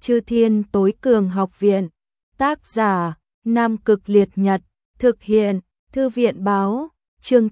Chư Thiên Tối Cường Học Viện. Tác giả Nam Cực Liệt Nhật. Thực hiện Thư viện Báo. Chương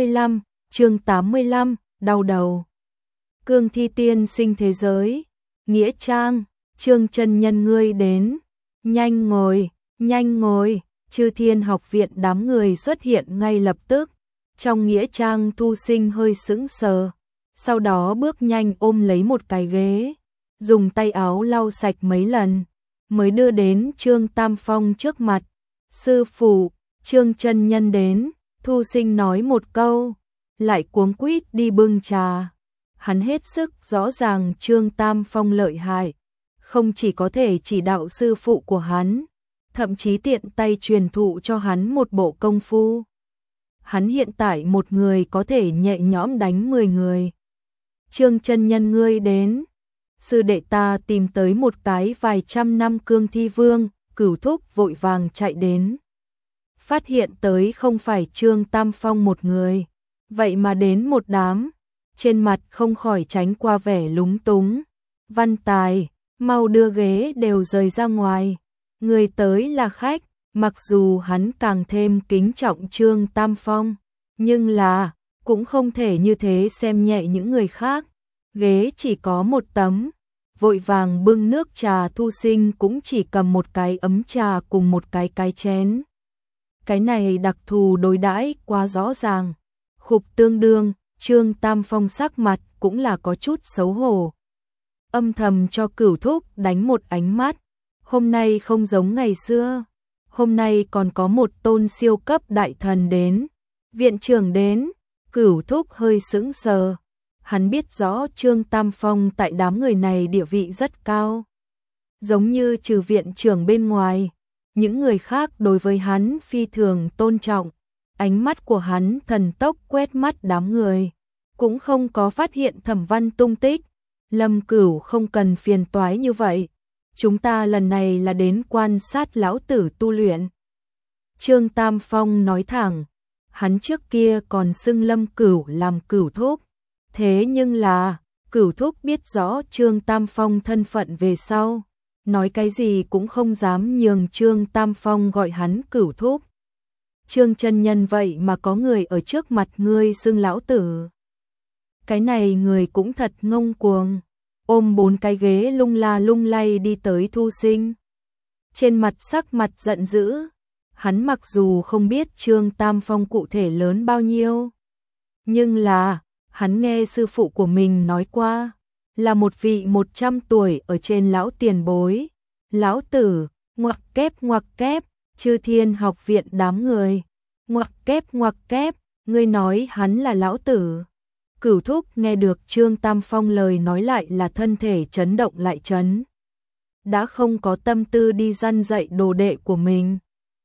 85, đau đầu. Cương thi tiên sinh thế giới. Nghĩa trang. Trương chân nhân ngươi đến. Nhanh ngồi, nhanh ngồi. Chư Thiên Học Viện đám người xuất hiện ngay lập tức. Trong nghĩa trang Thu Sinh hơi sững sờ, sau đó bước nhanh ôm lấy một cái ghế, dùng tay áo lau sạch mấy lần, mới đưa đến Trương Tam Phong trước mặt. Sư phụ, Trương chân nhân đến. Thu Sinh nói một câu, lại cuống quýt đi bưng trà. Hắn hết sức rõ ràng Trương Tam Phong lợi hại, không chỉ có thể chỉ đạo sư phụ của hắn, thậm chí tiện tay truyền thụ cho hắn một bộ công phu. Hắn hiện tại một người có thể nhẹ nhõm đánh 10 người. Trương chân nhân ngươi đến. Sư đệ ta tìm tới một cái vài trăm năm cương thi vương. Cửu Thúc vội vàng chạy đến. Phát hiện tới không phải Trương Tam Phong một người, vậy mà đến một đám. Trên mặt không khỏi tránh qua vẻ lúng túng. Văn Tài, mau đưa ghế đều rời ra ngoài. Người tới là khách. Mặc dù hắn càng thêm kính trọng Trương Tam Phong, nhưng là cũng không thể như thế xem nhẹ những người khác. Ghế chỉ có một tấm, vội vàng bưng nước trà. Thu Sinh cũng chỉ cầm một cái ấm trà cùng một cái chén. Cái này đặc thù đối đãi quá rõ ràng. Khục tương đương, Trương Tam Phong sắc mặt cũng là có chút xấu hổ. Âm thầm cho Cửu Thúc đánh một ánh mắt. Hôm nay không giống ngày xưa. Hôm nay còn có một tôn siêu cấp đại thần đến. Viện trưởng đến. Cửu Thúc hơi sững sờ. Hắn biết rõ Trương Tam Phong tại đám người này địa vị rất cao. Giống như trừ viện trưởng bên ngoài, những người khác đối với hắn phi thường tôn trọng. Ánh mắt của hắn thần tốc quét mắt đám người, cũng không có phát hiện Thẩm Văn tung tích. Lâm Cửu không cần phiền toái như vậy. Chúng ta lần này là đến quan sát lão tử tu luyện. Trương Tam Phong nói thẳng, hắn trước kia còn xưng Lâm Cửu làm Cửu Thúc. Thế nhưng là, Cửu Thúc biết rõ Trương Tam Phong thân phận về sau, nói cái gì cũng không dám nhường Trương Tam Phong gọi hắn Cửu Thúc. Trương chân nhân vậy mà có người ở trước mặt ngươi xưng lão tử. Cái này người cũng thật ngông cuồng. Ôm 4 cái ghế lung la lung lay đi tới Thu Sinh. Trên mặt sắc mặt giận dữ. Hắn mặc dù không biết Trương Tam Phong cụ thể lớn bao nhiêu, nhưng là hắn nghe sư phụ của mình nói qua, là một vị 100 tuổi ở trên lão tiền bối. Lão tử, ngoặc kép, Chư Thiên Học Viện đám người. Ngoặc kép, ngươi nói hắn là lão tử. Cửu Thúc nghe được Trương Tam Phong lời nói lại là thân thể chấn động lại chấn. Đã không có tâm tư đi răn dạy đồ đệ của mình.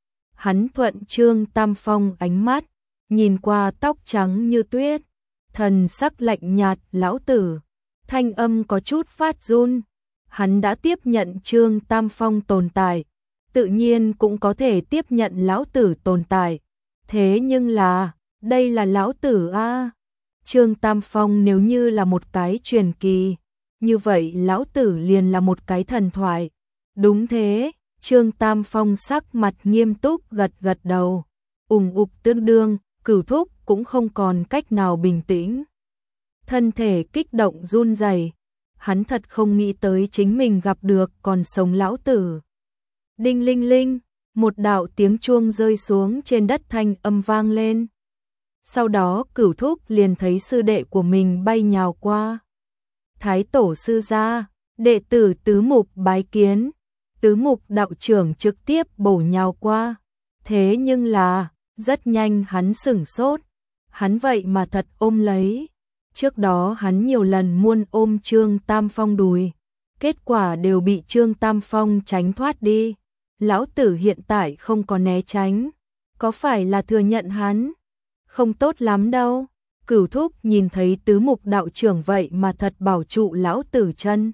Hắn thuận Trương Tam Phong ánh mắt, nhìn qua tóc trắng như tuyết, thần sắc lạnh nhạt. Lão tử, thanh âm có chút phát run. Hắn đã tiếp nhận Trương Tam Phong tồn tại, tự nhiên cũng có thể tiếp nhận lão tử tồn tại. Thế nhưng là, đây là lão tử a. Trương Tam Phong nếu như là một cái truyền kỳ, như vậy lão tử liền là một cái thần thoại. Đúng thế, Trương Tam Phong sắc mặt nghiêm túc gật đầu. Ục tương đương, Cửu Thúc cũng không còn cách nào bình tĩnh. Thân thể kích động run rẩy. Hắn thật không nghĩ tới chính mình gặp được còn sống lão tử. Đinh linh linh, một đạo tiếng chuông rơi xuống trên đất, thanh âm vang lên. Sau đó Cửu Thúc liền thấy sư đệ của mình bay nhào qua. Thái tổ sư gia, đệ tử Tứ Mục bái kiến. Tứ Mục đạo trưởng trực tiếp bổ nhào qua. Thế nhưng là, rất nhanh hắn sửng sốt. Hắn vậy mà thật ôm lấy. Trước đó hắn nhiều lần muốn ôm Trương Tam Phong đùi, kết quả đều bị Trương Tam Phong tránh thoát đi. Lão tử hiện tại không có né tránh, có phải là thừa nhận hắn không tốt lắm đâu. Cửu Thúc nhìn thấy Tứ Mục đạo trưởng vậy mà thật bảo trụ lão tử chân.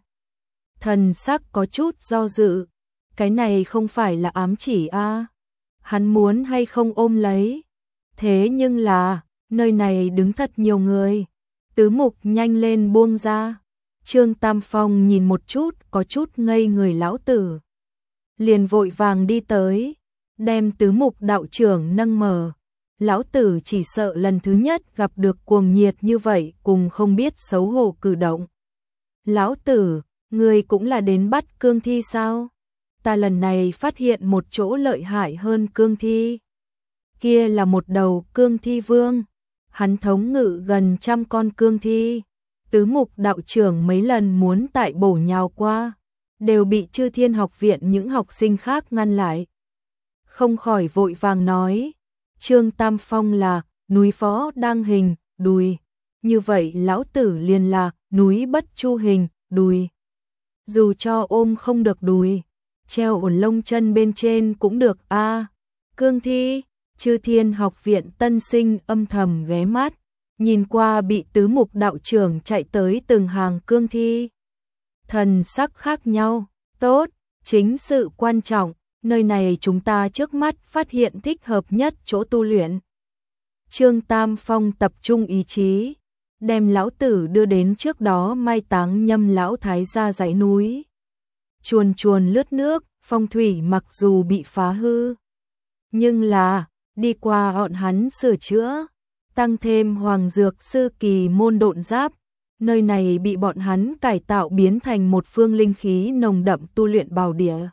Thần sắc có chút do dự. Cái này không phải là ám chỉ a? Hắn muốn hay không ôm lấy? Thế nhưng là, nơi này đứng thật nhiều người. Tứ Mục nhanh lên buông ra. Trương Tam Phong nhìn một chút, có chút ngây người lão tử. Liền vội vàng đi tới, đem tứ mục đạo trưởng nâng mở. Lão tử chỉ sợ lần thứ nhất gặp được cuồng nhiệt như vậy cùng không biết xấu hổ cử động. Lão tử, người cũng là đến bắt cương thi sao? Ta lần này phát hiện một chỗ lợi hại hơn cương thi. Kia là một đầu cương thi vương. Hắn thống ngự gần 100 con cương thi. Tứ mục đạo trưởng mấy lần muốn tại bổ nhào qua, đều bị Chư Thiên Học viện những học sinh khác ngăn lại. Không khỏi vội vàng nói, Trương Tam Phong là núi phó đang hình, đùi. Như vậy lão tử liền là núi bất chu hình, đùi. Dù cho ôm không được đùi, treo ổn lông chân bên trên cũng được a. Cương thi, Chư Thiên Học viện tân sinh âm thầm ghé mắt, nhìn qua bị tứ mục đạo trưởng chạy tới từng hàng cương thi. Thần sắc khác nhau, tốt, chính sự quan trọng, nơi này chúng ta trước mắt phát hiện thích hợp nhất chỗ tu luyện. Trương Tam Phong tập trung ý chí, đem lão tử đưa đến trước đó mai táng Nhâm lão thái gia dãy núi. Chuồn chuồn lướt nước, phong thủy mặc dù bị phá hư, nhưng là đi qua bọn hắn sửa chữa, tăng thêm hoàng dược sư kỳ môn độn giáp, nơi này bị bọn hắn cải tạo biến thành một phương linh khí nồng đậm tu luyện bảo địa.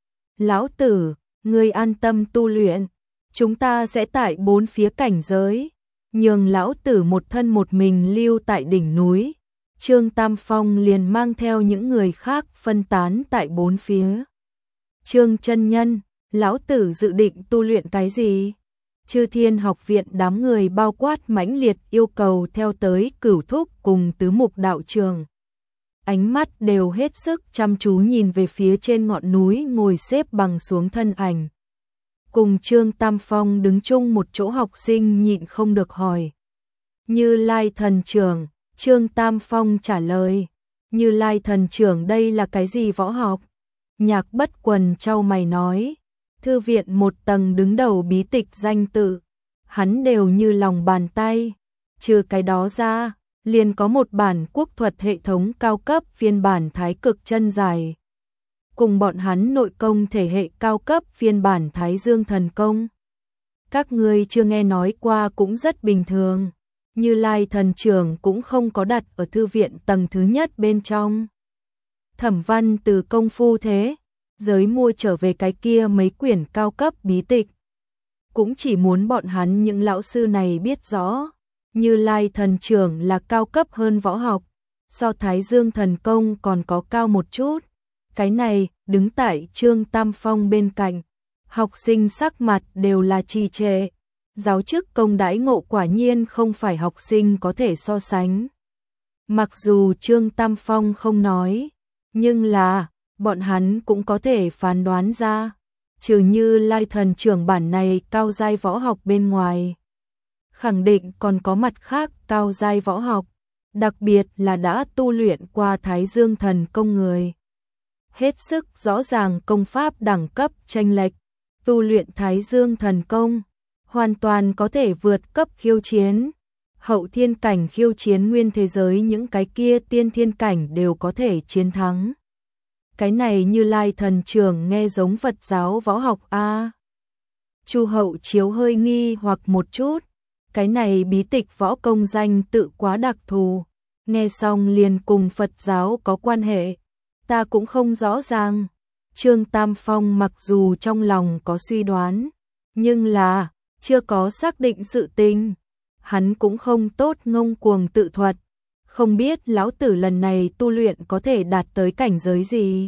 Lão tử, ngươi an tâm tu luyện, chúng ta sẽ tại 4 phía cảnh giới, nhường lão tử một thân một mình lưu tại đỉnh núi. Trương Tam Phong liền mang theo những người khác phân tán tại 4 phía. Trương chân nhân, lão tử dự định tu luyện cái gì? Chư Thiên Học viện đám người bao quát mãnh liệt yêu cầu theo tới Cửu Thúc cùng tứ mục đạo trường. Ánh mắt đều hết sức chăm chú nhìn về phía trên ngọn núi ngồi xếp bằng xuống thân ảnh. Cùng Trương Tam Phong đứng chung một chỗ học sinh nhịn không được hỏi. Như Lai thần trưởng, Trương Tam Phong trả lời. Như Lai thần trưởng đây là cái gì võ học? Nhạc Bất Quần chau mày nói. Thư viện một tầng đứng đầu bí tịch danh tự, hắn đều như lòng bàn tay. Trừ cái đó ra, liền có một bản quốc thuật hệ thống cao cấp phiên bản Thái Cực chân dài. Cùng bọn hắn nội công thể hệ cao cấp phiên bản Thái Dương thần công. Các ngươi chưa nghe nói qua cũng rất bình thường. Như Lai thần trưởng cũng không có đặt ở thư viện tầng thứ nhất bên trong. Thẩm Văn từ công phu thế giới mua trở về cái kia mấy quyển cao cấp bí tịch. Cũng chỉ muốn bọn hắn những lão sư này biết rõ, Như Lai thần trưởng là cao cấp hơn võ học, so Thái Dương thần công còn có cao một chút. Cái này, đứng tại Trương Tam Phong bên cạnh, học sinh sắc mặt đều là trì trệ. Giáo chức công đãi ngộ quả nhiên không phải học sinh có thể so sánh. Mặc dù Trương Tam Phong không nói, nhưng là bọn hắn cũng có thể phán đoán ra, trừ Như Lai thần trưởng bản này cao giai võ học bên ngoài, khẳng định còn có mặt khác cao giai võ học, đặc biệt là đã tu luyện qua Thái Dương thần công người. Hết sức rõ ràng công pháp đẳng cấp chênh lệch, tu luyện Thái Dương thần công, hoàn toàn có thể vượt cấp khiêu chiến. Hậu thiên cảnh khiêu chiến nguyên thế giới những cái kia tiên thiên cảnh đều có thể chiến thắng. Cái này Như Lai thần trưởng nghe giống Phật giáo võ học a. Chu Hậu Chiếu hơi nghi hoặc một chút, cái này bí tịch võ công danh tự quá đặc thù, nghe xong liền cùng Phật giáo có quan hệ, ta cũng không rõ ràng. Trương Tam Phong mặc dù trong lòng có suy đoán, nhưng là chưa có xác định sự tình, hắn cũng không tốt ngông cuồng tự thuật. Không biết lão tử lần này tu luyện có thể đạt tới cảnh giới gì?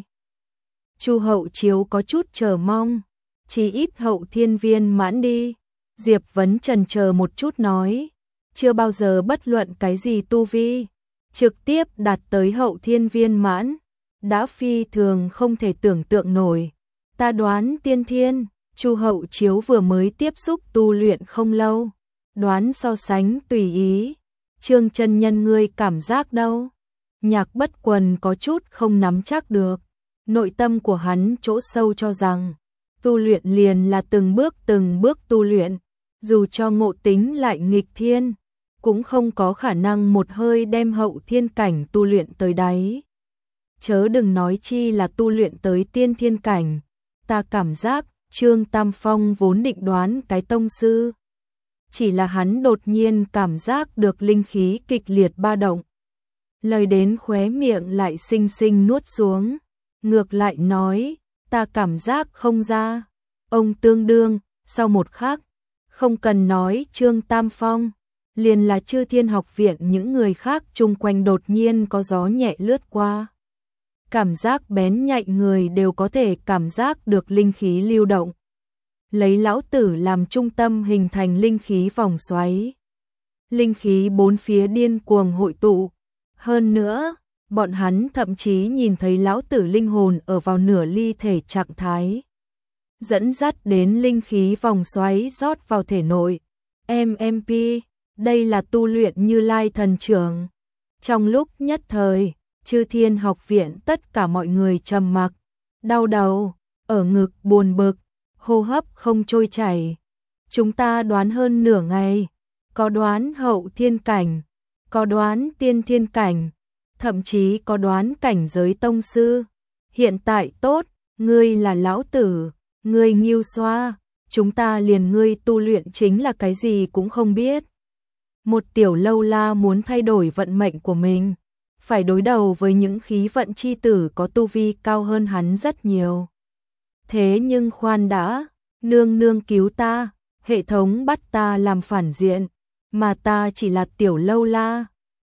Chu Hậu Chiếu có chút chờ mong, chỉ ít hậu thiên viên mãn đi. Diệp Vấn chần chờ một chút nói, chưa bao giờ bất luận cái gì tu vi, trực tiếp đạt tới hậu thiên viên mãn, đã phi thường không thể tưởng tượng nổi. Ta đoán tiên thiên. Chu Hậu Chiếu vừa mới tiếp xúc tu luyện không lâu, đoán so sánh tùy ý. Trương chân nhân ngươi cảm giác đâu? Nhạc Bất Quần có chút không nắm chắc được. Nội tâm của hắn chỗ sâu cho rằng, tu luyện liền là từng bước tu luyện, dù cho ngộ tính lại nghịch thiên, cũng không có khả năng một hơi đem hậu thiên cảnh tu luyện tới đáy. Chớ đừng nói chi là tu luyện tới tiên thiên cảnh, ta cảm giác Trương Tam Phong vốn định đoán cái tông sư. Chỉ là hắn đột nhiên cảm giác được linh khí kịch liệt ba động. Lời đến khóe miệng lại xinh xinh nuốt xuống, ngược lại nói, ta cảm giác không ra. Ông tương đương, sau một khắc, không cần nói Trương Tam Phong, liền là Chư Thiên Học Viện những người khác chung quanh đột nhiên có gió nhẹ lướt qua. Cảm giác bén nhạy người đều có thể cảm giác được linh khí lưu động. Lấy lão tử làm trung tâm hình thành linh khí vòng xoáy. Linh khí bốn phía điên cuồng hội tụ. Hơn nữa, bọn hắn thậm chí nhìn thấy lão tử linh hồn ở vào nửa ly thể trạng thái. Dẫn dắt đến linh khí vòng xoáy rót vào thể nội. MMP, đây là tu luyện Như Lai thần trưởng. Trong lúc nhất thời, Chư Thiên Học Viện tất cả mọi người trầm mặc, đau đầu, ở ngực buồn bực, hô hấp không trôi chảy. Chúng ta đoán hơn nửa ngày, có đoán hậu thiên cảnh, có đoán tiên thiên cảnh, thậm chí có đoán cảnh giới tông sư. Hiện tại tốt, ngươi là lão tử, ngươi Ngưu Xoa, chúng ta liền ngươi tu luyện chính là cái gì cũng không biết. Một tiểu lâu la muốn thay đổi vận mệnh của mình, phải đối đầu với những khí vận chi tử có tu vi cao hơn hắn rất nhiều. Thế nhưng khoan đã, nương nương cứu ta, hệ thống bắt ta làm phản diện, mà ta chỉ là tiểu lâu la,